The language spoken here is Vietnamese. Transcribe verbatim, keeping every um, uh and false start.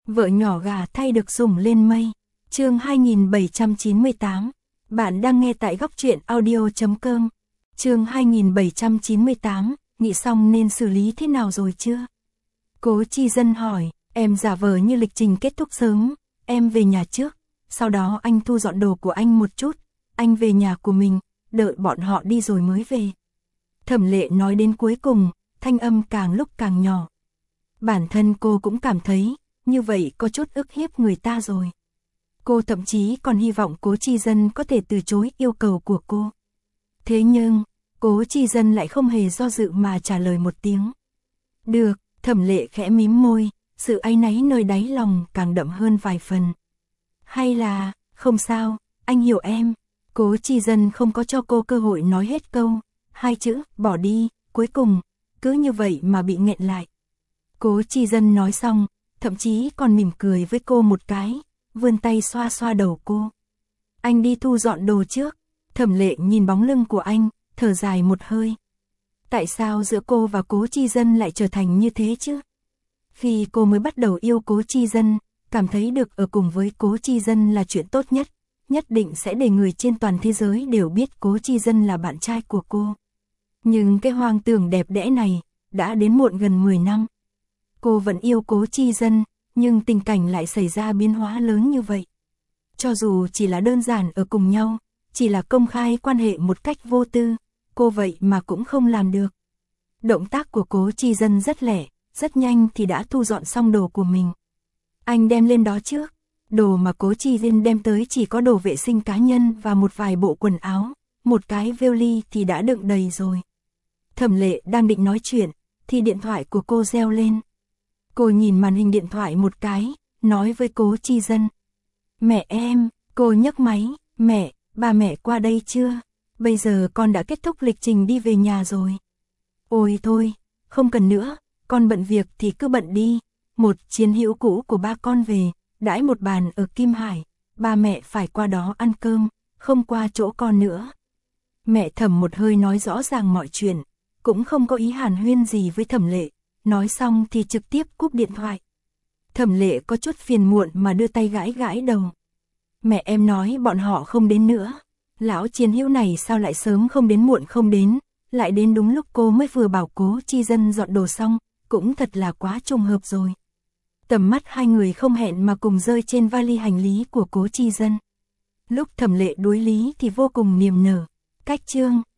Vợ nhỏ gà thay được sủng lên mây. Chương hai nghìn bảy trăm chín mươi tám. Bạn đang nghe tại góc truyện audio chấm com. Chương hai nghìn bảy trăm chín mươi tám, nghĩ xong nên xử lý thế nào rồi chưa? Cố Chi Dân hỏi, em giả vờ như lịch trình kết thúc sớm, em về nhà trước, sau đó anh thu dọn đồ của anh một chút, anh về nhà của mình, đợi bọn họ đi rồi mới về. Thẩm Lệ nói đến cuối cùng, thanh âm càng lúc càng nhỏ. Bản thân cô cũng cảm thấy, như vậy có chút ức hiếp người ta rồi. Cô thậm chí còn hy vọng Cố Chi Dân có thể từ chối yêu cầu của cô. Thế nhưng, Cố Chi Dân lại không hề do dự mà trả lời một tiếng. Được, Thẩm Lệ khẽ mím môi, sự áy náy nơi đáy lòng càng đậm hơn vài phần. Hay là, không sao, anh hiểu em. Cố Chi Dân không có cho cô cơ hội nói hết câu, hai chữ, bỏ đi, cuối cùng, cứ như vậy mà bị nghẹn lại. Cố Chi Dân nói xong, thậm chí còn mỉm cười với cô một cái, vươn tay xoa xoa đầu cô. Anh đi thu dọn đồ trước. Thẩm Lệ nhìn bóng lưng của anh, thở dài một hơi. Tại sao giữa cô và Cố Chi Dân lại trở thành như thế chứ? Khi cô mới bắt đầu yêu Cố Chi Dân, cảm thấy được ở cùng với Cố Chi Dân là chuyện tốt nhất, nhất định sẽ để người trên toàn thế giới đều biết Cố Chi Dân là bạn trai của cô. Nhưng cái hoang tưởng đẹp đẽ này, đã đến muộn gần mười năm. Cô vẫn yêu Cố Chi Dân, nhưng tình cảnh lại xảy ra biến hóa lớn như vậy. Cho dù chỉ là đơn giản ở cùng nhau, chỉ là công khai quan hệ một cách vô tư, cô vậy mà cũng không làm được. Động tác của Cố Chi Dân rất lẻ, rất nhanh thì đã thu dọn xong đồ của mình. Anh đem lên đó trước. Đồ mà Cố Chi Dân đem tới chỉ có đồ vệ sinh cá nhân và một vài bộ quần áo, một cái vali thì đã đựng đầy rồi. Thẩm Lệ đang định nói chuyện, thì điện thoại của cô reo lên. Cô nhìn màn hình điện thoại một cái, nói với Cố Chi Dân. Mẹ em, cô nhấc máy, mẹ, ba mẹ qua đây chưa? Bây giờ con đã kết thúc lịch trình đi về nhà rồi. Ôi thôi, không cần nữa, con bận việc thì cứ bận đi. Một chiến hữu cũ của ba con về, đãi một bàn ở Kim Hải, ba mẹ phải qua đó ăn cơm, không qua chỗ con nữa. Mẹ Thẩm một hơi nói rõ ràng mọi chuyện, cũng không có ý hàn huyên gì với Thẩm Lệ, nói xong thì trực tiếp cúp điện thoại. Thẩm Lệ có chút phiền muộn mà đưa tay gãi gãi đầu. Mẹ em nói bọn họ không đến nữa. Lão chiến hữu này sao lại sớm không đến muộn không đến, lại đến đúng lúc cô mới vừa bảo Cố Chi Dân dọn đồ xong, cũng thật là quá trùng hợp rồi. Tầm mắt hai người không hẹn mà cùng rơi trên vali hành lý của Cố Chi Dân. Lúc Thẩm Lệ đối lý thì vô cùng niềm nở. Cách chương